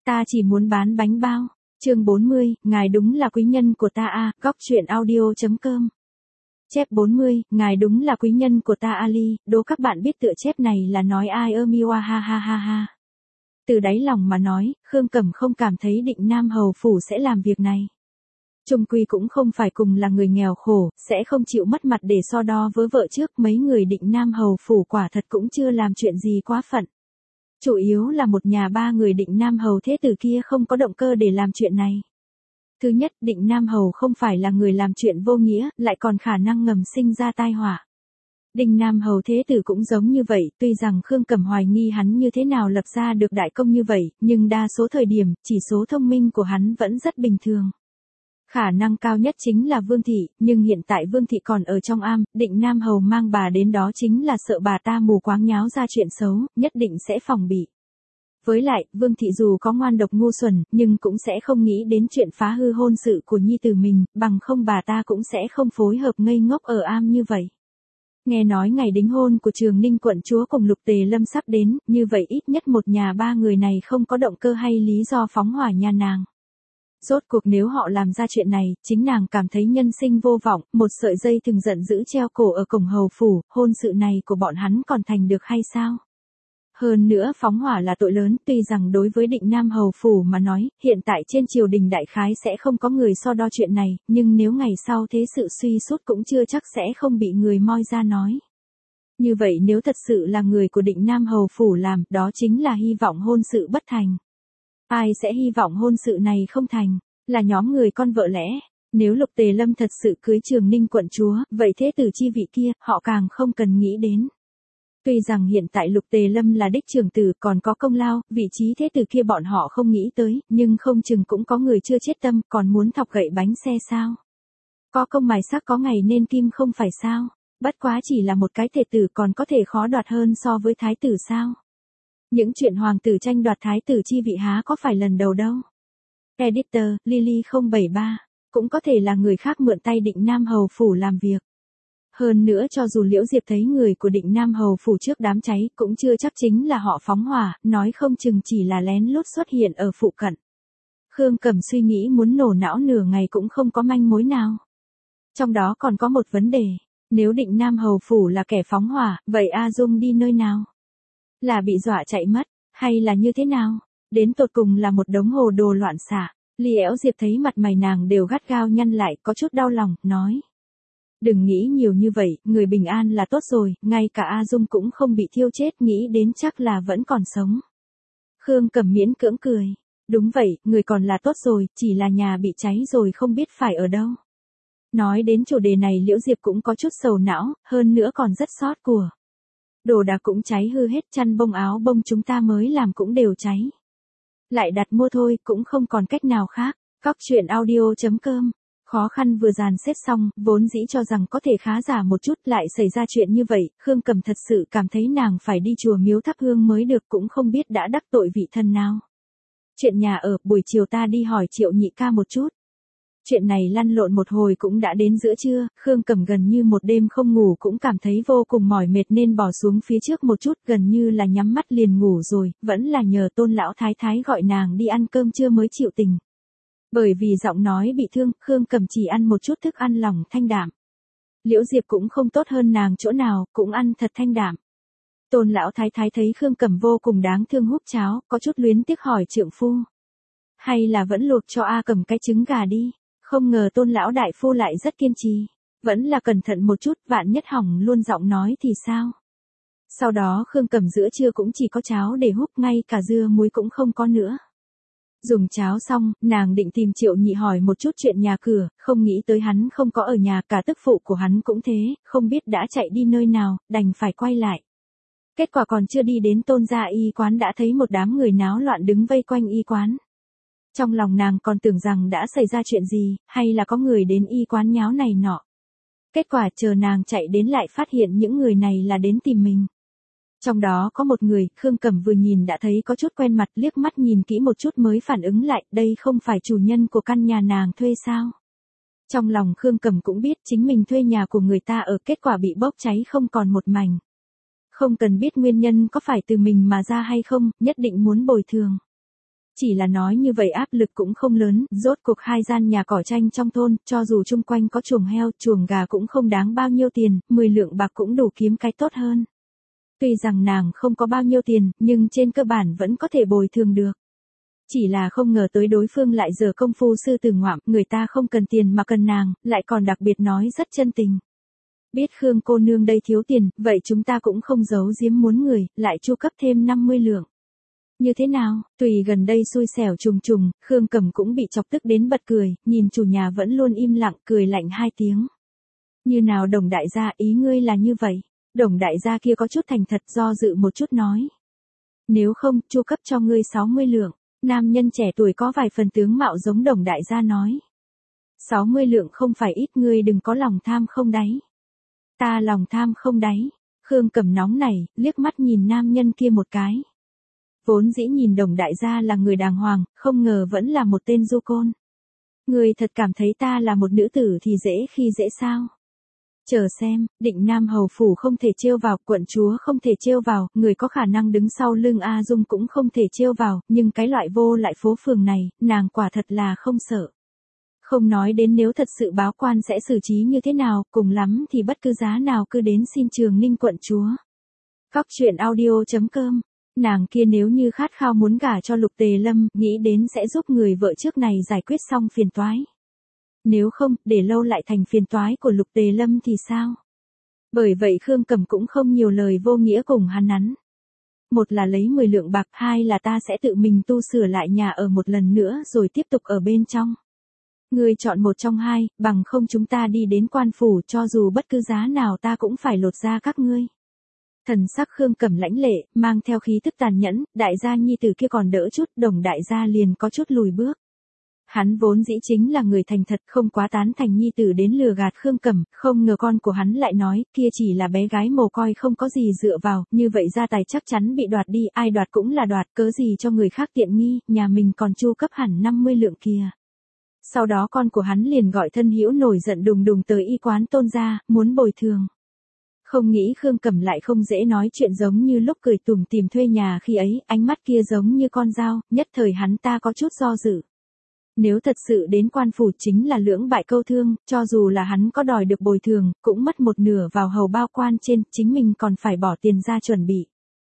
Ta chỉ muốn bán bánh bao. Chương 40, ngài đúng là quý nhân của ta a, góc truyện audio.com. Chép 40, ngài đúng là quý nhân của ta Ali, đố các bạn biết tựa chép này là nói ai ơ miwa ha ha ha ha. Từ đáy lòng mà nói, Khương Cẩm không cảm thấy Định Nam Hầu Phủ sẽ làm việc này. Chung quy cũng không phải cùng là người nghèo khổ, sẽ không chịu mất mặt để so đo với vợ trước, mấy người Định Nam Hầu Phủ quả thật cũng chưa làm chuyện gì quá phận. Chủ yếu là một nhà ba người Định Nam Hầu thế tử kia không có động cơ để làm chuyện này. Thứ nhất, Định Nam Hầu không phải là người làm chuyện vô nghĩa, lại còn khả năng ngầm sinh ra tai họa. Định Nam Hầu thế tử cũng giống như vậy, tuy rằng Khương Cẩm hoài nghi hắn như thế nào lập ra được đại công như vậy, nhưng đa số thời điểm, chỉ số thông minh của hắn vẫn rất bình thường. Khả năng cao nhất chính là Vương Thị, nhưng hiện tại Vương Thị còn ở trong am, Định Nam Hầu mang bà đến đó chính là sợ bà ta mù quáng nháo ra chuyện xấu, nhất định sẽ phòng bị. Với lại, Vương Thị dù có ngoan độc ngu xuẩn, nhưng cũng sẽ không nghĩ đến chuyện phá hư hôn sự của nhi tử mình, bằng không bà ta cũng sẽ không phối hợp ngây ngốc ở am như vậy. Nghe nói ngày đính hôn của Trường Ninh quận chúa cùng Lục Tề Lâm sắp đến, như vậy ít nhất một nhà ba người này không có động cơ hay lý do phóng hỏa nhà nàng. Rốt cuộc nếu họ làm ra chuyện này, chính nàng cảm thấy nhân sinh vô vọng, một sợi dây thừng giận dữ treo cổ ở cổng hầu phủ, hôn sự này của bọn hắn còn thành được hay sao? Hơn nữa phóng hỏa là tội lớn, tuy rằng đối với Định Nam Hầu Phủ mà nói, hiện tại trên triều đình đại khái sẽ không có người so đo chuyện này, nhưng nếu ngày sau thế sự suy sút cũng chưa chắc sẽ không bị người moi ra nói. Như vậy nếu thật sự là người của Định Nam Hầu Phủ làm, đó chính là hy vọng hôn sự bất thành. Ai sẽ hy vọng hôn sự này không thành? Là nhóm người con vợ lẽ. Nếu Lục Tề Lâm thật sự cưới Trường Ninh quận chúa, vậy thế tử chi vị kia, họ càng không cần nghĩ đến. Tuy rằng hiện tại Lục Tề Lâm là đích trưởng tử còn có công lao, vị trí thế tử kia bọn họ không nghĩ tới, nhưng không chừng cũng có người chưa chết tâm còn muốn thọc gậy bánh xe sao. Có công mài sắc có ngày nên kim không phải sao, bất quá chỉ là một cái thể tử còn có thể khó đoạt hơn so với thái tử sao. Những chuyện hoàng tử tranh đoạt thái tử chi vị há có phải lần đầu đâu. Editor, Lily 073, cũng có thể là người khác mượn tay Định Nam Hầu Phủ làm việc. Hơn nữa cho dù Liễu Diệp thấy người của Định Nam Hầu Phủ trước đám cháy, cũng chưa chắc chính là họ phóng hỏa, nói không chừng chỉ là lén lút xuất hiện ở phụ cận. Khương Cẩm suy nghĩ muốn nổ não nửa ngày cũng không có manh mối nào. Trong đó còn có một vấn đề, nếu Định Nam Hầu Phủ là kẻ phóng hỏa, vậy A Dung đi nơi nào? Là bị dọa chạy mất, hay là như thế nào? Đến tột cùng là một đống hồ đồ loạn xạ. Liễu Diệp thấy mặt mày nàng đều gắt gao nhăn lại, có chút đau lòng, nói. Đừng nghĩ nhiều như vậy, người bình an là tốt rồi, ngay cả A Dung cũng không bị thiêu chết, nghĩ đến chắc là vẫn còn sống. Khương Cẩm miễn cưỡng cười. Đúng vậy, người còn là tốt rồi, chỉ là nhà bị cháy rồi không biết phải ở đâu. Nói đến chủ đề này Liễu Diệp cũng có chút sầu não, hơn nữa còn rất sót của. Đồ đạc cũng cháy hư hết, chăn bông áo bông chúng ta mới làm cũng đều cháy. Lại đặt mua thôi, cũng không còn cách nào khác. Góc truyện audio.com. Khó khăn vừa dàn xếp xong, vốn dĩ cho rằng có thể khá giả một chút, lại xảy ra chuyện như vậy, Khương Cẩm thật sự cảm thấy nàng phải đi chùa miếu thắp hương mới được, cũng không biết đã đắc tội vị thân nào. Chuyện nhà ở, buổi chiều ta đi hỏi Triệu nhị ca một chút. Chuyện này lăn lộn một hồi cũng đã đến giữa trưa, Khương Cẩm gần như một đêm không ngủ cũng cảm thấy vô cùng mỏi mệt nên bỏ xuống phía trước một chút, gần như là nhắm mắt liền ngủ rồi, vẫn là nhờ Tôn lão thái thái gọi nàng đi ăn cơm trưa mới chịu tỉnh. Bởi vì giọng nói bị thương, Khương Cẩm chỉ ăn một chút thức ăn lỏng thanh đạm. Liễu Diệp cũng không tốt hơn nàng chỗ nào, cũng ăn thật thanh đạm. Tôn lão thái thái thấy Khương Cẩm vô cùng đáng thương húp cháo, có chút luyến tiếc hỏi trượng phu. Hay là vẫn luộc cho A Cẩm cái trứng gà đi. Không ngờ Tôn lão đại phu lại rất kiên trì. Vẫn là cẩn thận một chút, vạn nhất hỏng luôn giọng nói thì sao. Sau đó Khương Cẩm giữa trưa cũng chỉ có cháo để húp, ngay cả dưa muối cũng không có nữa. Dùng cháo xong, nàng định tìm Triệu nhị hỏi một chút chuyện nhà cửa, không nghĩ tới hắn không có ở nhà, cả tức phụ của hắn cũng thế, không biết đã chạy đi nơi nào, đành phải quay lại. Kết quả còn chưa đi đến Tôn gia y quán đã thấy một đám người náo loạn đứng vây quanh y quán. Trong lòng nàng còn tưởng rằng đã xảy ra chuyện gì, hay là có người đến y quán nháo này nọ. Kết quả chờ nàng chạy đến lại phát hiện những người này là đến tìm mình. Trong đó có một người, Khương Cẩm vừa nhìn đã thấy có chút quen mặt, liếc mắt nhìn kỹ một chút mới phản ứng lại, đây không phải chủ nhân của căn nhà nàng thuê sao. Trong lòng Khương Cẩm cũng biết chính mình thuê nhà của người ta ở, kết quả bị bốc cháy không còn một mảnh. Không cần biết nguyên nhân có phải từ mình mà ra hay không, nhất định muốn bồi thường. Chỉ là nói như vậy áp lực cũng không lớn, rốt cuộc 2 gian nhà cỏ tranh trong thôn, cho dù chung quanh có chuồng heo, chuồng gà cũng không đáng bao nhiêu tiền, 10 lượng bạc cũng đủ kiếm cái tốt hơn. Tuy rằng nàng không có bao nhiêu tiền, nhưng trên cơ bản vẫn có thể bồi thường được. Chỉ là không ngờ tới đối phương lại giở công phu sư tử ngoạm, người ta không cần tiền mà cần nàng, lại còn đặc biệt nói rất chân tình. Biết Khương cô nương đây thiếu tiền, vậy chúng ta cũng không giấu giếm muốn người, lại chu cấp thêm 50 lượng. Như thế nào, tùy gần đây xui xẻo trùng trùng, Khương Cẩm cũng bị chọc tức đến bật cười, nhìn chủ nhà vẫn luôn im lặng, cười lạnh 2 tiếng. Như nào Đồng đại gia, ý ngươi là như vậy? Đồng đại gia kia có chút thành thật, do dự một chút nói. Nếu không, chu cấp cho ngươi 60 lượng. Nam nhân trẻ tuổi có vài phần tướng mạo giống Đồng đại gia nói. 60 lượng không phải ít, ngươi đừng có lòng tham không đáy. Ta lòng tham không đáy. Khương Cẩm nóng nảy, liếc mắt nhìn nam nhân kia một cái. Vốn dĩ nhìn Đồng đại gia là người đàng hoàng, không ngờ vẫn là một tên du côn. Ngươi thật cảm thấy ta là một nữ tử thì dễ khi dễ sao? Chờ xem, Định Nam hầu phủ không thể trêu vào, quận chúa không thể trêu vào, người có khả năng đứng sau lưng A Dung cũng không thể trêu vào, nhưng cái loại vô lại phố phường này, nàng quả thật là không sợ. Không nói đến nếu thật sự báo quan sẽ xử trí như thế nào, cùng lắm thì bất cứ giá nào cứ đến xin Trường Ninh quận chúa. Góc truyện audio.com. Nàng kia nếu như khát khao muốn gả cho Lục Tề Lâm, nghĩ đến sẽ giúp người vợ trước này giải quyết xong phiền toái. Nếu không, để lâu lại thành phiền toái của Lục Tề Lâm thì sao? Bởi vậy Khương Cẩm cũng không nhiều lời vô nghĩa cùng hắn nắn. Một là lấy 10 lượng bạc, 2 là ta sẽ tự mình tu sửa lại nhà ở một lần nữa rồi tiếp tục ở bên trong. Ngươi chọn một trong hai, bằng không chúng ta đi đến quan phủ, cho dù bất cứ giá nào ta cũng phải lột ra các ngươi. Thần sắc Khương Cẩm lãnh lệ, mang theo khí tức tàn nhẫn, đại gia nhi tử kia còn đỡ chút, Đồng đại gia liền có chút lùi bước. Hắn vốn dĩ chính là người thành thật, không quá tán thành nhi tử đến lừa gạt Khương Cẩm, không ngờ con của hắn lại nói, kia chỉ là bé gái mồ côi không có gì dựa vào, như vậy gia tài chắc chắn bị đoạt đi, ai đoạt cũng là đoạt, cớ gì cho người khác tiện nghi, nhà mình còn chu cấp hẳn 50 lượng kìa. Sau đó con của hắn liền gọi thân hữu nổi giận đùng đùng tới y quán Tôn gia, muốn bồi thường. Không nghĩ Khương Cẩm lại không dễ nói chuyện, giống như lúc cười tủm tỉm thuê nhà khi ấy, ánh mắt kia giống như con dao, nhất thời hắn ta có chút do dự. Nếu thật sự đến quan phủ chính là lưỡng bại câu thương, cho dù là hắn có đòi được bồi thường, cũng mất một nửa vào hầu bao quan trên, chính mình còn phải bỏ tiền ra chuẩn bị.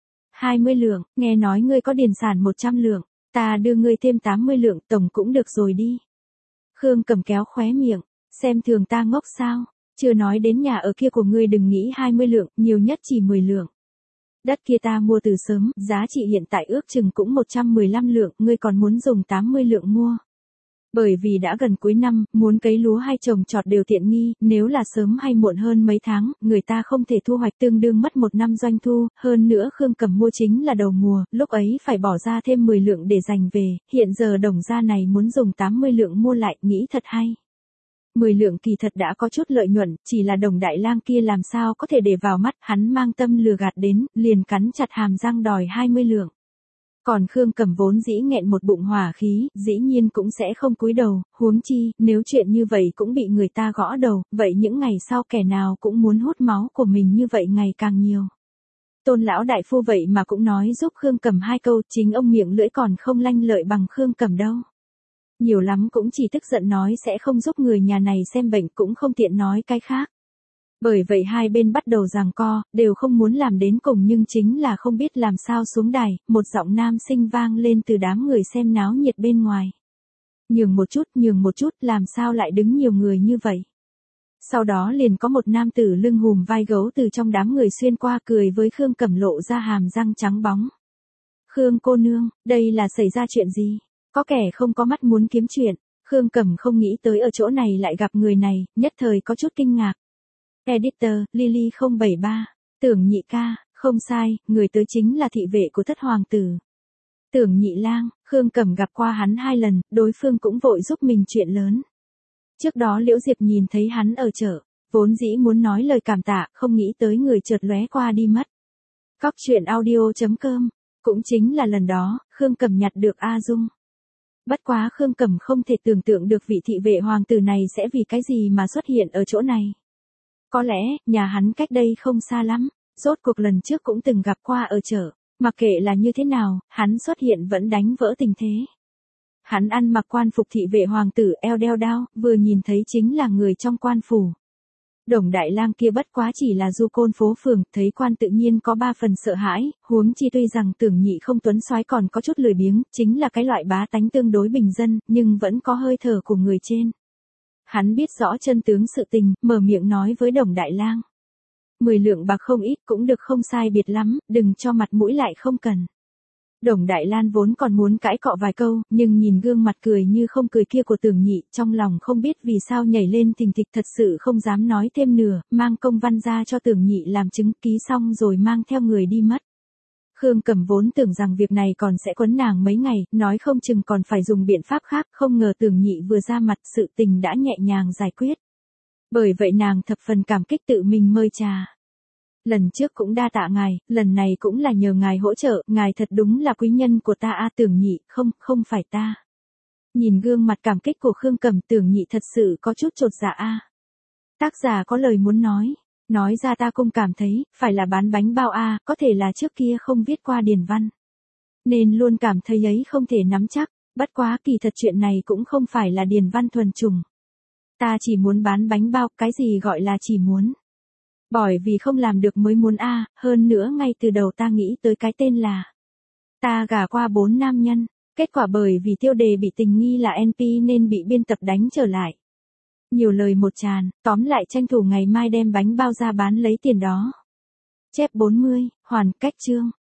20 lượng, nghe nói ngươi có điền sản 100 lượng, ta đưa ngươi thêm 80 lượng, tổng cũng được rồi đi. Khương Cẩm kéo khóe miệng, xem thường ta ngốc sao, chưa nói đến nhà ở kia của ngươi đừng nghĩ 20 lượng, nhiều nhất chỉ 10 lượng. Đất kia ta mua từ sớm, giá trị hiện tại ước chừng cũng 115 lượng, ngươi còn muốn dùng 80 lượng mua. Bởi vì đã gần cuối năm, muốn cấy lúa hay trồng trọt đều tiện nghi, nếu là sớm hay muộn hơn mấy tháng, người ta không thể thu hoạch, tương đương mất 1 năm doanh thu, hơn nữa Khương Cẩm mua chính là đầu mùa, lúc ấy phải bỏ ra thêm 10 lượng để dành về, hiện giờ Đồng gia này muốn dùng 80 lượng mua lại, nghĩ thật hay. 10 lượng kỳ thật đã có chút lợi nhuận, chỉ là Đồng đại lang kia làm sao có thể để vào mắt, hắn mang tâm lừa gạt đến, liền cắn chặt hàm răng đòi 20 lượng. Còn Khương Cẩm vốn dĩ nghẹn một bụng hỏa khí, dĩ nhiên cũng sẽ không cúi đầu, huống chi, nếu chuyện như vậy cũng bị người ta gõ đầu, vậy những ngày sau kẻ nào cũng muốn hút máu của mình như vậy ngày càng nhiều. Tôn lão đại phu vậy mà cũng nói giúp Khương Cẩm 2 câu, chính ông miệng lưỡi còn không lanh lợi bằng Khương Cẩm đâu. Nhiều lắm cũng chỉ tức giận nói sẽ không giúp người nhà này xem bệnh, cũng không tiện nói cái khác. Bởi vậy hai bên bắt đầu giằng co, đều không muốn làm đến cùng, nhưng chính là không biết làm sao xuống đài, một giọng nam sinh vang lên từ đám người xem náo nhiệt bên ngoài. Nhường một chút, làm sao lại đứng nhiều người như vậy? Sau đó liền có một nam tử lưng hùm vai gấu từ trong đám người xuyên qua, cười với Khương Cẩm lộ ra hàm răng trắng bóng. Khương cô nương, đây là xảy ra chuyện gì? Có kẻ không có mắt muốn kiếm chuyện. Khương Cẩm không nghĩ tới ở chỗ này lại gặp người này, nhất thời có chút kinh ngạc. Editor, Lily 073, Tưởng nhị ca, không sai, người tới chính là thị vệ của thất hoàng tử. Tưởng nhị lang, Khương Cẩm gặp qua hắn 2 lần, đối phương cũng vội giúp mình chuyện lớn. Trước đó Liễu Diệp nhìn thấy hắn ở chợ, vốn dĩ muốn nói lời cảm tạ, không nghĩ tới người chợt lóe qua đi mất. Góc truyện audio.com, cũng chính là lần đó, Khương Cẩm nhặt được A Dung. Bất quá Khương Cẩm không thể tưởng tượng được vị thị vệ hoàng tử này sẽ vì cái gì mà xuất hiện ở chỗ này. Có lẽ, nhà hắn cách đây không xa lắm, rốt cuộc lần trước cũng từng gặp qua ở chợ, mặc kệ là như thế nào, hắn xuất hiện vẫn đánh vỡ tình thế. Hắn ăn mặc quan phục thị vệ hoàng tử, eo đeo đao, vừa nhìn thấy chính là người trong quan phủ. Đồng Đại Lang kia bất quá chỉ là du côn phố phường, thấy quan tự nhiên có 3 phần sợ hãi, huống chi tuy rằng Tưởng Nhị không tuấn soái còn có chút lười biếng, chính là cái loại bá tánh tương đối bình dân, nhưng vẫn có hơi thở của người trên. Hắn biết rõ chân tướng sự tình, mở miệng nói với Đồng Đại Lang. 10 lượng bạc không ít cũng được, không sai biệt lắm, đừng cho mặt mũi lại không cần. Đồng Đại Lan vốn còn muốn cãi cọ vài câu, nhưng nhìn gương mặt cười như không cười kia của Tưởng Nhị, trong lòng không biết vì sao nhảy lên thình thịch, thật sự không dám nói thêm nửa, mang công văn ra cho Tưởng Nhị làm chứng, ký xong rồi mang theo người đi mất. Khương Cẩm vốn tưởng rằng việc này còn sẽ quấn nàng mấy ngày, nói không chừng còn phải dùng biện pháp khác, không ngờ Tưởng Nhị vừa ra mặt sự tình đã nhẹ nhàng giải quyết. Bởi vậy nàng thập phần cảm kích tự mình mời trà. Lần trước cũng đa tạ ngài, lần này cũng là nhờ ngài hỗ trợ, ngài thật đúng là quý nhân của ta a. Tưởng Nhị, không phải ta. Nhìn gương mặt cảm kích của Khương Cẩm, Tưởng Nhị thật sự có chút chột dạ a. Tác giả có lời muốn nói ra ta cũng cảm thấy, phải là bán bánh bao a, có thể là trước kia không viết qua điển văn. Nên luôn cảm thấy ấy không thể nắm chắc, bất quá kỳ thật chuyện này cũng không phải là điển văn thuần chủng. Ta chỉ muốn bán bánh bao, cái gì gọi là chỉ muốn. Bởi vì không làm được mới muốn a, hơn nữa ngay từ đầu ta nghĩ tới cái tên là ta gả qua 4 nam nhân, kết quả bởi vì tiêu đề bị tình nghi là NP nên bị biên tập đánh trở lại. Nhiều lời một tràn, tóm lại tranh thủ ngày mai đem bánh bao ra bán lấy tiền đó. Chép 40, hoàn cách chương.